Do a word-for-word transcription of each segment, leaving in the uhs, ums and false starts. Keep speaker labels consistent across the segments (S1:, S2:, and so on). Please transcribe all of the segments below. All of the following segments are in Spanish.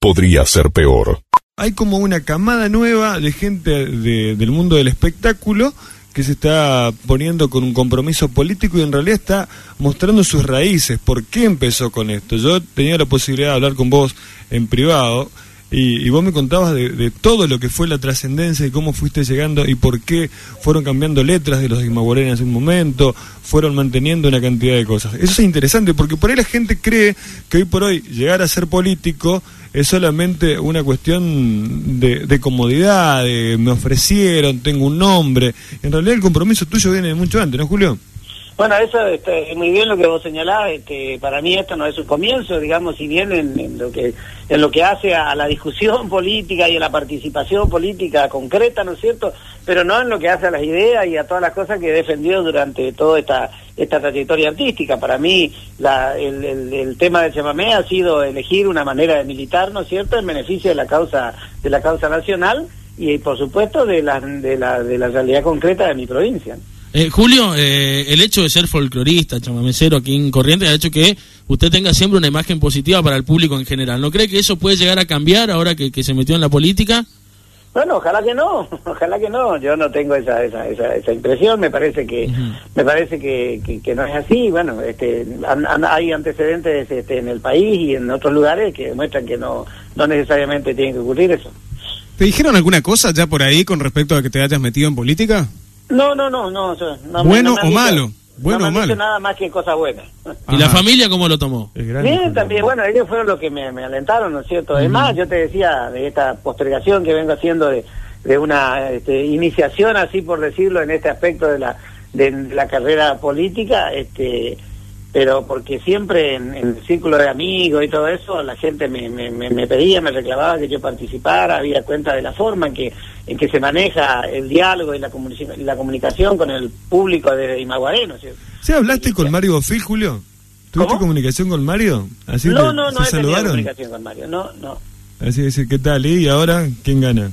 S1: podría ser peor.
S2: Hay como una camada nueva de gente de, del mundo del espectáculo que se está poniendo con un compromiso político y en realidad está mostrando sus raíces. ¿Por qué empezó con esto? Yo tenía la posibilidad de hablar con vos en privado y, y vos me contabas de, de todo lo que fue la trascendencia y cómo fuiste llegando y por qué fueron cambiando letras de los Imaguaré en un momento, fueron manteniendo una cantidad de cosas. Eso es interesante porque por ahí la gente cree que hoy por hoy llegar a ser político es solamente una cuestión de, de comodidad, de me ofrecieron, tengo un nombre. En realidad el compromiso tuyo viene de mucho antes, ¿no, Julio?
S3: Bueno, eso este, es muy bien lo que vos señalás. Este, para mí esto no es un comienzo, digamos, si bien en, en lo que en lo que hace a la discusión política y a la participación política concreta, ¿no es cierto? Pero no en lo que hace a las ideas y a todas las cosas que he defendido durante toda esta esta trayectoria artística. Para mí la, el, el, el tema del chamamé ha sido elegir una manera de militar, ¿no es cierto?, en beneficio de la causa de la causa nacional y por supuesto de la de la de la realidad concreta de mi provincia.
S4: Eh, Julio, eh, el hecho de ser folclorista, chamamecero aquí en Corrientes, ha hecho que usted tenga siempre una imagen positiva para el público en general. ¿No cree que eso puede llegar a cambiar ahora que, que se metió en la política?
S3: Bueno, ojalá que no, ojalá que no. Yo no tengo esa esa esa, esa impresión. Me parece que uh-huh. me parece que, que, que no es así. Bueno, este, an, an, hay antecedentes este, en el país y en otros lugares que demuestran que no no necesariamente tiene que ocurrir eso.
S5: ¿Te dijeron alguna cosa ya por ahí con respecto a que te hayas metido en política?
S3: No, no, no, no. no
S5: ¿Bueno
S3: no me
S5: o
S3: dicho,
S5: malo? Bueno
S3: no
S5: o
S3: me
S5: malo.
S3: nada más que cosas buenas.
S4: ¿Y la familia cómo lo tomó?
S3: Bien, también, bueno, ellos fueron los que me, me alentaron, ¿no es cierto? Uh-huh. Además, yo te decía de esta postergación que vengo haciendo de, de una este, iniciación, así por decirlo, en este aspecto de la de la carrera política, este pero porque siempre en, en el círculo de amigos y todo eso, la gente me, me, me pedía, me reclamaba que yo participara, había cuenta de la forma en que en que se maneja el diálogo y la, comunic- la comunicación con el público de Imaguaré, ¿no es cierto?
S2: ¿Sí hablaste y, con Mario Bofil, Julio? ¿Tuviste
S3: ¿Cómo?
S2: comunicación con Mario? ¿Así
S3: no,
S2: te,
S3: no, no he
S2: se
S3: tenido
S2: saludaron?
S3: comunicación con Mario, no, no.
S2: Así dice, ¿qué tal? ¿Y ahora quién gana?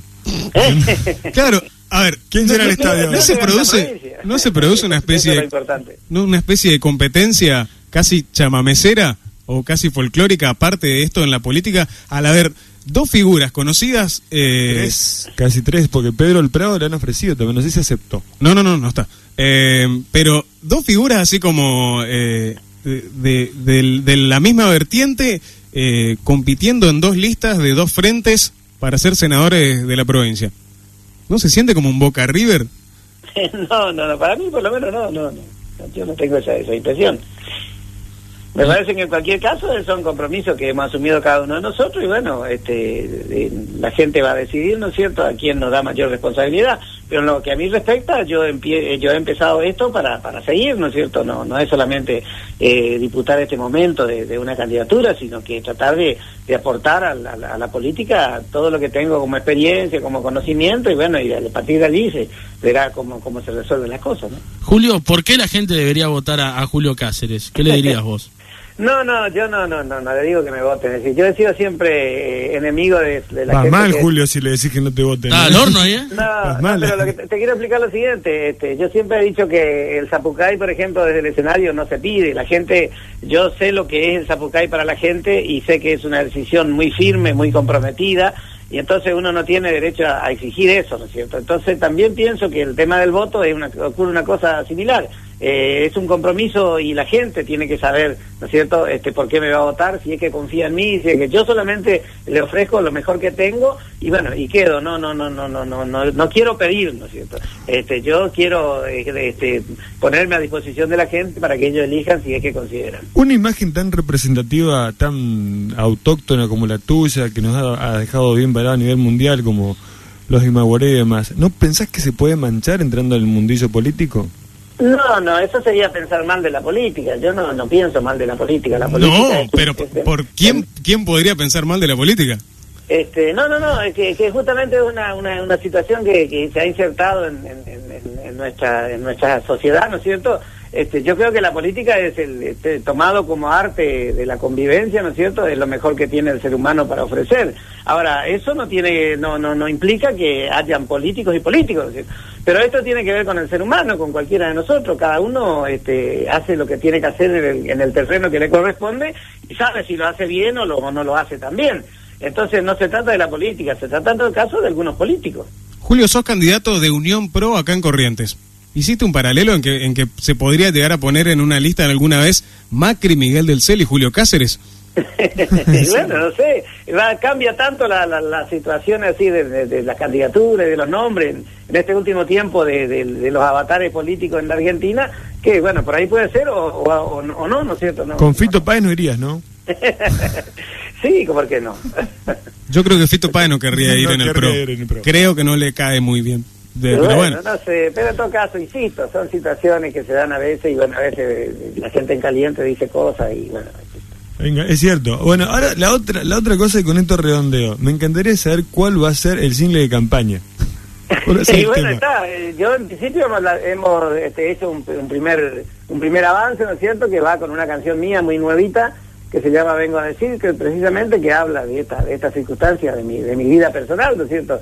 S5: Claro, a ver, ¿quién llena el estadio? ¿No se produce, no se produce una especie de, no una especie de competencia casi chamamecera o casi folclórica aparte de esto en la política al haber dos figuras conocidas? Eh,
S2: tres, casi tres, porque Pedro el Prado le han ofrecido también, no sé si aceptó.
S5: No, no, no, no está. Eh, pero dos figuras así como eh, de, de, de, de la misma vertiente eh, compitiendo en dos listas de dos frentes para ser senadores de la provincia. ¿No se siente como un Boca River?
S3: No, no, no, para mí por lo menos no, no, no. Yo no tengo esa, esa impresión. Me parece que en cualquier caso son compromisos que hemos asumido cada uno de nosotros y bueno, este, la gente va a decidir, ¿no es cierto?, a quién nos da mayor responsabilidad. Pero en lo que a mí respecta, yo empie- yo he empezado esto para para seguir, ¿no es cierto? No no es solamente eh, disputar este momento de, de una candidatura, sino que tratar de, de aportar a la, a la política todo lo que tengo como experiencia, como conocimiento y bueno, y a partir de allí se verá cómo, cómo se resuelven las cosas, ¿no?
S4: Julio, ¿por qué la gente debería votar a, a Julio Cáceres? ¿Qué le dirías vos?
S3: No, no, yo no, no, no, no le digo que me voten. Es decir, yo he sido siempre eh, enemigo de, de la
S2: Vas
S3: gente.
S2: mal,
S3: que...
S2: Julio, si le decís que no te voten.
S4: ¿Está al horno ahí, eh?
S3: No, no,
S2: mal.
S3: pero lo que te, te quiero explicar lo siguiente. Este, yo siempre he dicho que el zapucay, por ejemplo, desde el escenario no se pide. La gente, yo sé lo que es el zapucay para la gente y sé que es una decisión muy firme, muy comprometida. Y entonces uno no tiene derecho a, a exigir eso, ¿no es cierto? Entonces también pienso que el tema del voto es una, ocurre una cosa similar. Eh, es un compromiso y la gente tiene que saber, ¿no es cierto?, este, por qué me va a votar, si es que confía en mí, si es que yo solamente le ofrezco lo mejor que tengo y bueno, y quedo, no, no, no, no, no, no, no, no quiero pedir, ¿no es cierto? Este, yo quiero eh, este, ponerme a disposición de la gente para que ellos elijan si es que consideran.
S2: Una imagen tan representativa, tan autóctona como la tuya, que nos ha, ha dejado bien parado a nivel mundial como los Imaguaré y demás, ¿no pensás que se puede manchar entrando al mundillo político?
S3: No, no, eso sería pensar mal de la política. Yo no no pienso mal de la política. La política
S5: No,
S3: es,
S5: pero
S3: es, es,
S5: ¿por quién quién podría pensar mal de la política?
S3: Este, no, no, no, es que, que justamente es una, una, una situación que, que se ha insertado en, en, en, en nuestra en nuestra sociedad, ¿no es cierto? Este, yo creo que la política es el este, tomado como arte de la convivencia, ¿no es cierto? Es lo mejor que tiene el ser humano para ofrecer. Ahora, eso no tiene, no, no, no implica que hayan políticos y políticos, ¿no es cierto? Pero esto tiene que ver con el ser humano, con cualquiera de nosotros. Cada uno este, hace lo que tiene que hacer en el, en el terreno que le corresponde y sabe si lo hace bien o, lo, o no lo hace tan bien. Entonces no se trata de la política, se trata en todo caso de algunos políticos.
S5: Julio, sos candidato de Unión Pro acá en Corrientes. ¿Hiciste un paralelo en que en que se podría llegar a poner en una lista alguna vez Macri, Miguel del Cel y Julio Cáceres?
S3: Bueno, no sé, va, cambia tanto la, la, la situación así de, de, de las candidaturas, de los nombres, en, en este último tiempo de, de, de los avatares políticos en la Argentina, que bueno, por ahí puede ser o, o, o, o no, ¿no es cierto? No,
S2: Con Fito
S3: no.
S2: Páez no irías, ¿no?
S3: Sí, ¿por qué no?
S5: Yo creo que Fito Páez no querría ir,
S2: No
S5: en, el
S2: querría
S5: pro.
S2: ir en el Pro.
S5: Creo que no le cae muy bien. De,
S3: Pero
S5: pero
S3: bueno,
S5: bueno,
S3: no sé, pero en todo caso, insisto, son situaciones que se dan a veces y bueno, a veces la gente en caliente dice cosas y bueno...
S2: Venga, es cierto. Bueno, ahora la otra la otra cosa y con esto redondeo. Me encantaría saber cuál va a ser el single de campaña.
S3: Sí, bueno, está. Yo en principio hemos, hemos este, hecho un, un primer un primer avance, ¿no es cierto?, que va con una canción mía muy nuevita que se llama Vengo a decir, que precisamente que habla de esta de estas circunstancias de mi de mi vida personal, ¿no es cierto?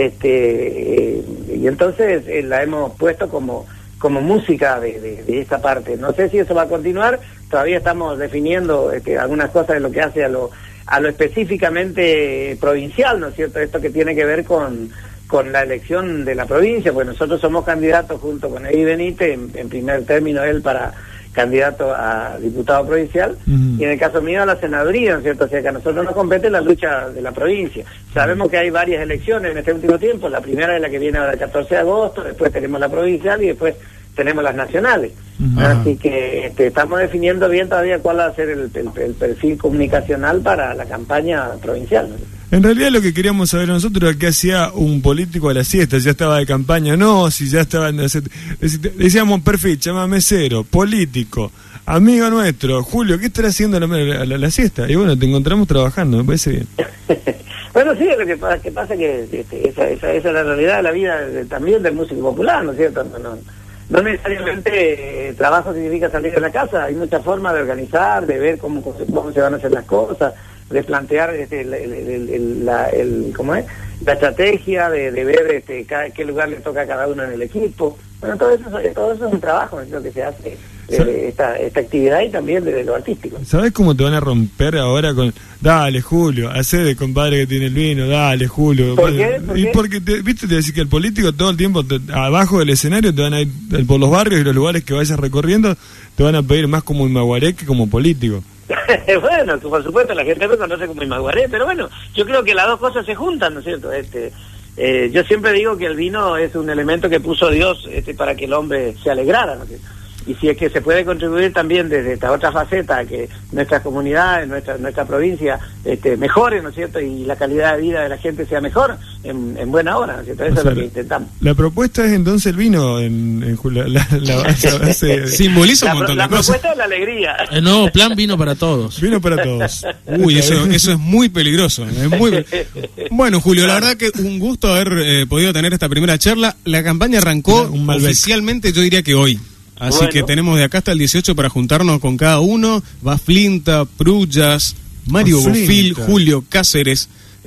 S3: Este eh, y entonces eh, la hemos puesto como como música de, de, de esta parte. No sé si eso va a continuar, todavía estamos definiendo este, algunas cosas de lo que hace a lo a lo específicamente provincial, ¿no es cierto? Esto que tiene que ver con con la elección de la provincia, pues nosotros somos candidatos junto con Eddie Benítez, en, en primer término él para candidato a diputado provincial, uh-huh. y en el caso mío a la senaduría, ¿no es cierto? O sea que a nosotros nos compete la lucha de la provincia. Sabemos que hay varias elecciones en este último tiempo, la primera es la que viene ahora el catorce de agosto, después tenemos la provincial y después tenemos las nacionales. Uh-huh. Así que este, estamos definiendo bien todavía cuál va a ser el, el, el perfil comunicacional para la campaña provincial, ¿no?
S2: En realidad lo que queríamos saber nosotros era qué hacía un político a la siesta, si ya estaba de campaña o no, si ya estaba... Decíamos perfil, chamamecero, político, amigo nuestro, Julio, ¿qué estará haciendo a la, a la, a la siesta? Y bueno, te encontramos trabajando, me parece bien.
S3: Bueno, sí, lo que pasa que pasa que este, esa, esa, esa es la realidad de la vida de, también del músico popular, ¿no es cierto? No, no, no necesariamente eh, trabajo significa salir de la casa, hay muchas formas de organizar, de ver cómo, cómo se van a hacer las cosas, de plantear este, el, el, el, el, la, el, ¿cómo es? la estrategia, de, de ver este, cada, qué lugar le toca a cada uno en el equipo. Bueno, todo eso, todo eso es un trabajo, es lo que se hace, eh, esta, esta actividad y también desde lo artístico.
S2: ¿Sabes cómo te van a romper ahora con, dale Julio, hacé de compadre que tiene el vino, dale Julio?
S3: ¿Por qué? ¿Por
S2: y
S3: qué?
S2: porque, te, viste, te decís que el político todo el tiempo, te, abajo del escenario, te van a ir por los barrios y los lugares que vayas recorriendo, te van a pedir más como Imaguaré que como político.
S3: Bueno, por supuesto, la gente me conoce como Imaguaré, pero bueno, yo creo que las dos cosas se juntan, ¿no es cierto? Este, eh, yo siempre digo que el vino es un elemento que puso Dios este, para que el hombre se alegrara, ¿no es cierto? Y si es que se puede contribuir también desde esta otra faceta, que nuestras comunidades, nuestra nuestra provincia este, mejore, ¿no es cierto? Y la calidad de vida de la gente sea mejor, en, en buena hora, ¿no es cierto? Eso o sea, es lo que intentamos.
S2: La propuesta es entonces el vino, en, en la, la, la, la base,
S5: simboliza un montón
S3: la,
S5: de
S3: la
S5: cosas.
S3: La propuesta es la alegría.
S4: El nuevo plan vino para todos.
S2: Vino para todos.
S5: Uy, eso, eso es muy peligroso. Es muy... Bueno, Julio, la verdad que un gusto haber eh, podido tener esta primera charla. La campaña arrancó un oficialmente, yo diría que hoy. Así bueno. que tenemos de acá hasta el dieciocho para juntarnos con cada uno. Va Flinta, Prullas, Mario oh, Bofil, Julio Cáceres,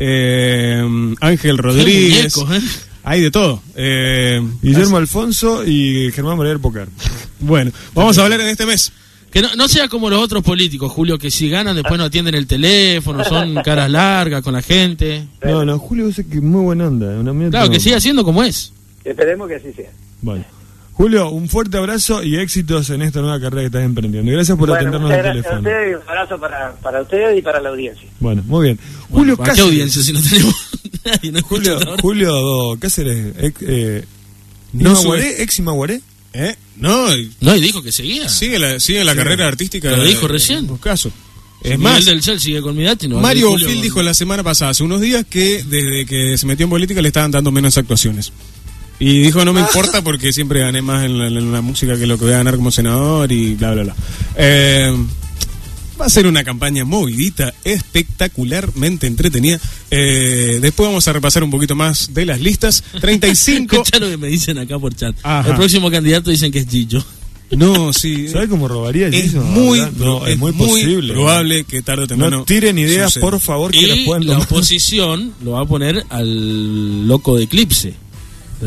S5: eh, Ángel Rodríguez.
S4: Muñecos, ¿eh?
S5: Hay de todo. Eh,
S2: Guillermo así. Alfonso y Germán Morel Pocar.
S5: Bueno, vamos a hablar en este mes.
S4: Que no, no sea como los otros políticos, Julio, que si ganan después no atienden el teléfono, son caras largas con la gente.
S2: No, no, Julio dice que es muy buena onda. Una
S4: claro, que siga siendo como es.
S3: Esperemos que así sea.
S2: Bueno. Julio, un fuerte abrazo y éxitos en esta nueva carrera que estás emprendiendo. Gracias por
S3: bueno,
S2: atendernos al teléfono.
S3: A ustedes y un abrazo para, para ustedes y para la audiencia.
S2: Bueno, muy bien.
S4: Bueno,
S2: Julio
S4: ¿para
S2: Cáceres.
S4: qué audiencia si no tenemos nadie? No
S2: Julio, Julio Cáceres, ex, eh,
S5: no
S2: Imaguaré, ex Imaguaré.
S5: ¿Eh? No,
S4: no, y dijo que seguía.
S5: Sigue la, sigue la sí. carrera artística.
S4: Lo dijo recién.
S5: En caso.
S4: Es más, Miguel del Cel sigue con mi dati, no
S5: Mario Bofil dijo la semana pasada, hace unos días, que desde que se metió en política le estaban dando menos actuaciones. Y dijo, no me importa porque siempre gané más en la, en la música que lo que voy a ganar como senador y bla, bla, bla. Eh, va a ser una campaña movidita, espectacularmente entretenida. Eh, después vamos a repasar un poquito más de las listas. treinta y cinco...
S4: Escucha lo que me dicen acá por chat.
S5: Ajá.
S4: El próximo candidato dicen que es Gillo.
S5: No, sí.
S2: ¿Sabes cómo robaría
S5: es
S2: Gillo?
S5: Muy,
S2: no, es,
S5: es
S2: muy posible.
S5: probable que tarde o temprano.
S2: No tiren ideas,
S5: suceda.
S2: por favor, que
S4: y
S2: las puedan
S4: la
S2: tomar.
S4: oposición lo va a poner al loco de Eclipse.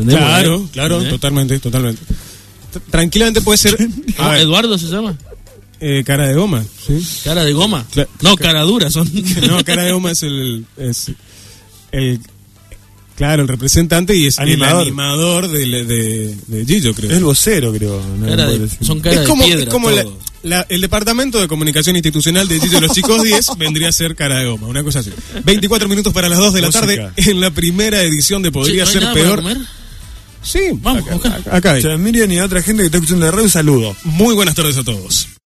S5: Claro,
S4: ¿Eh?
S5: claro,
S4: ¿Eh?
S5: totalmente, totalmente. Tranquilamente puede ser.
S4: ¿Eduardo se llama?
S5: Eh, cara de goma, ¿sí?
S4: ¿Cara de goma? Cla- no, cara dura son.
S5: No, cara de goma es el... Es el claro, el representante y es
S2: animador.
S5: el animador de, de, de Gillo, creo.
S2: Es el vocero, creo. No
S4: cara de, son cara
S5: es como,
S4: de piedra.
S5: Es como la, la, el departamento de comunicación institucional de Gillo y los Chicos diez vendría a ser cara de goma, una cosa así. veinticuatro minutos para las dos de la
S2: Música.
S5: tarde en la primera edición de Podría
S4: Che, ¿no hay
S5: Ser
S4: nada
S5: Peor.
S4: para comer?
S5: Sí,
S4: vamos,
S5: acá,
S4: acá.
S5: acá, acá hay.
S2: O sea, Miriam y a otra gente que está escuchando la radio, un saludo.
S5: Muy buenas tardes a todos.